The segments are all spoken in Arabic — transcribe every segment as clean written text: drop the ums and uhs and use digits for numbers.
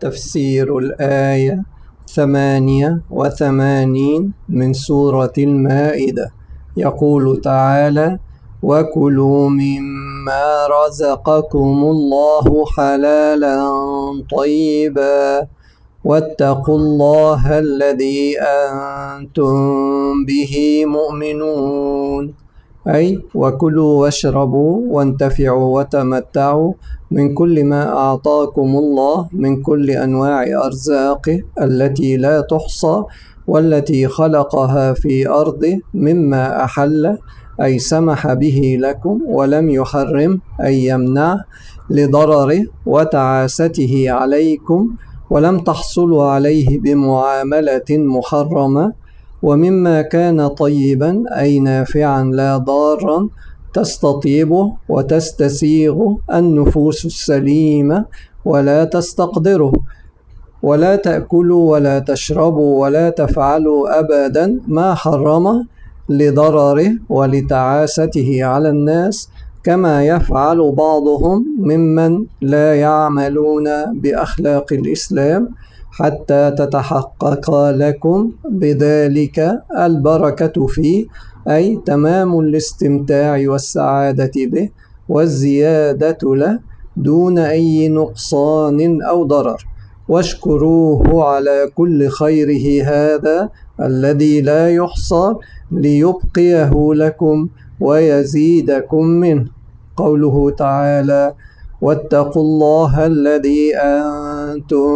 تفسير الآية 88 من سورة المائدة. يقول تعالى: وكلوا مما رزقكم الله حلالا طيبا واتقوا الله الذي أنتم به مؤمنون. أي وكلوا واشربوا وانتفعوا وتمتعوا من كل ما أعطاكم الله من كل أنواع أرزاقه التي لا تحصى والتي خلقها في أرضه مما أحل أي سمح به لكم ولم يحرم أي يمنع لضرره وتعاسته عليكم ولم تحصلوا عليه بمعاملة محرمة، ومما كان طيبا أي نافعا لا ضارا تستطيبه وتستسيغه النفوس السليمة ولا تستقدره. ولا تأكلوا ولا تشربوا ولا تفعلوا أبدا ما حرمه لضرره ولتعاسته على الناس، كما يفعل بعضهم ممن لا يعملون بأخلاق الإسلام حتى تتحقق لكم بذلك البركة فيه، أي تمام الاستمتاع والسعادة به والزيادة له دون أي نقصان أو ضرر. واشكروه على كل خيره هذا الذي لا يحصى ليبقيه لكم ويزيدكم منه. قوله تعالى: واتقوا الله الذي أنتم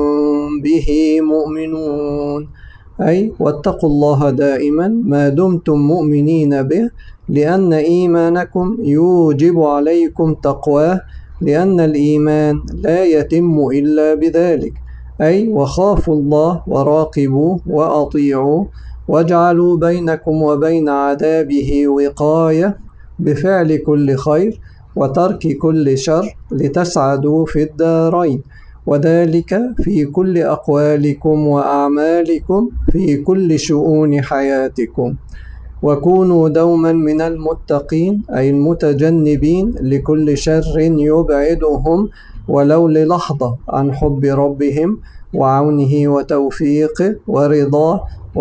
به مؤمنون، أي واتقوا الله دائما ما دمتم مؤمنين به، لأن إيمانكم يوجب عليكم تقواه، لأن الإيمان لا يتم إلا بذلك. أي وخافوا الله وراقبوه وأطيعوه واجعلوا بينكم وبين عذابه وقاية بفعل كل خير وترك كل شر لتسعدوا في الدارين، وذلك في كل أقوالكم وأعمالكم في كل شؤون حياتكم. وكونوا دوما من المتقين أي المتجنبين لكل شر يبعدهم ولو للحظة عن حب ربهم وعونه وتوفيقه ورضاه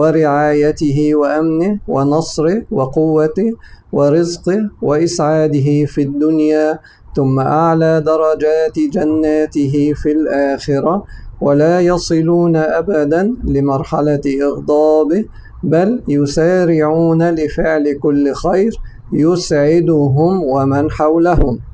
ورعايته وأمنه ونصره وقوته ورزقه وإسعاده في الدنيا، ثم أعلى درجات جناته في الآخرة، ولا يصلون أبدا لمرحلة إغضابه، بل يسارعون لفعل كل خير يسعدهم ومن حولهم.